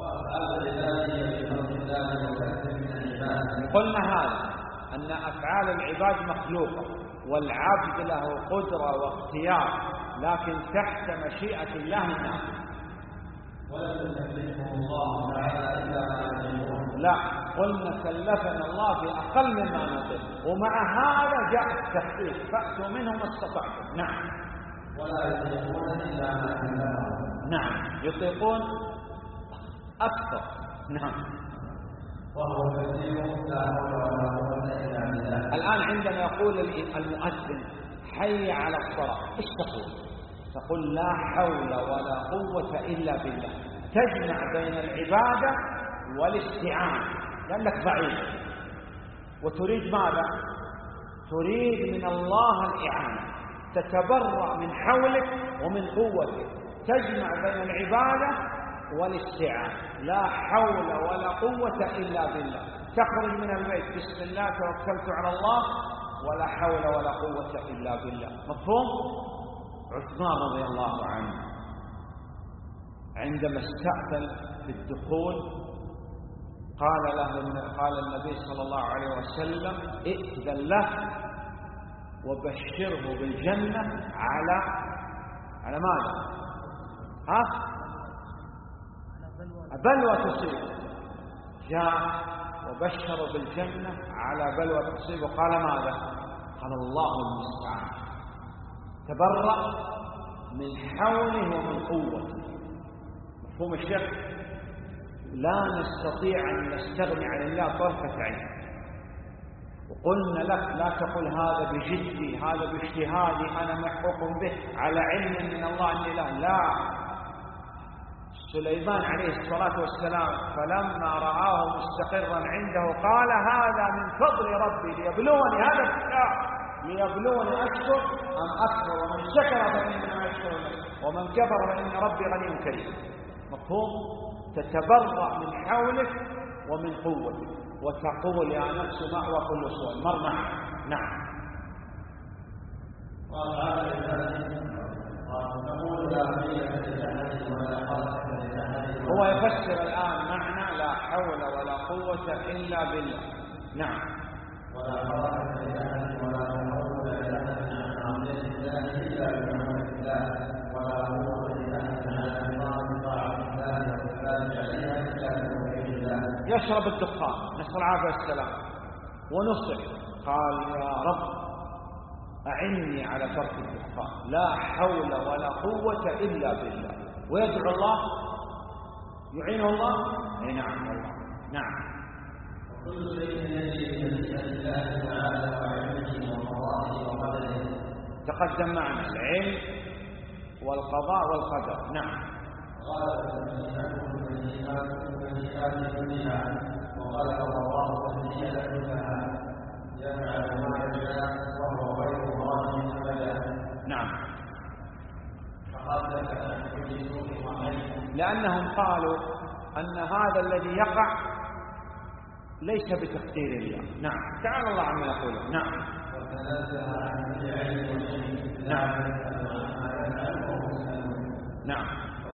قلنا هذا أن أفعال العباد مخلوقة، والعبد له قدرة واختيار، لكن تحت مشيئة الله النافذة. لا، قلنا كلفنا الله بأقل مما نطيق، ومع هذا جاء التخفيف، فأتوا منه ما استطعتم. نعم. ولا يطيقون إلا ما كلفهم. نعم، يطيقون أكثر. نعم. وهو كثير لا حول ولا قوة إلا بالله. الآن عندما يقول المؤذن حي على الصلاة، ايش تقول؟ تقول لا حول ولا قوة إلا بالله، تجمع بين العبادة والاستعانة، لأنك ضعيف وتريد ماذا؟ تريد من الله الإعانة، تتبرأ من حولك ومن قوتك، تجمع بين العبادة والاستعانة. لا حول ولا قوة إلا بالله، تخرج من البيت بسم الله توكلت على الله، ولا حول ولا قوة إلا بالله. مفهوم؟ عثمان رضي الله عنه عندما استأذن بالدخول قال النبي صلى الله عليه وسلم ائذن له وبشره بالجنة على ماذا؟ بلوى تصيب. جاء وبشر بالجنة على بلوى تصيب، وقال ماذا؟ قال الله المستعان. تبرأ من حوله ومن قوته. مفهوم الشيخ؟ لا نستطيع أن نستغني عن الله طرفة عين. وقلنا لك لا تقول هذا بجدي، هذا باجتهادي، أنا محقوق به على علم من الله أني لا. سليمان عليه الصلاة والسلام فلما رآه مستقرا عنده قال هذا من فضل ربي ليبلوني، هذا الكتاب ليبلوني أشكر أم أكفر، ومن شكر فإنما يشكر له ومن كفر فإن ربي غني كريم. مفهوم؟ تتبرأ من حولك ومن قوتك، وتقول يا نفس مأوى كل سوء مرمى. نعم. هو يفسر الآن معنى لا حول ولا قوة إلا بالله. نعم. ولا حركة لأحد ولا تحول لأحد عن معصية الله إلا بمعونة الله، ولا قوة لأحد على نظام طاعة الله والثبات عليها إلا بتوفيق الله. يشرب الدخان نسأل العافية والسلام ونصح، قال يا رب أعني على ترك الدخان، لا حول ولا قوة إلا بالله، ويدعو الله يعينه الله. أي نعم والله. نعم. وكل شيء يجري بمشيئة الله تعالى وعلمه وقضائه وقدره. تقدم معنا العلم والقضاء والقدر. نعم. غلبت مشيئات كلها، وغلب الله المشيئة كلها، يفعل ما يشاء وهو غير ظالم أبدا. نعم. فقدس عن كل سوء وعيب، لأنهم قالوا أن هذا الذي يقع ليس بتقدير الله. نعم. تعالى الله عما يقوله. نعم. وتنزه عن كل علم وشيء. نعم. نعم.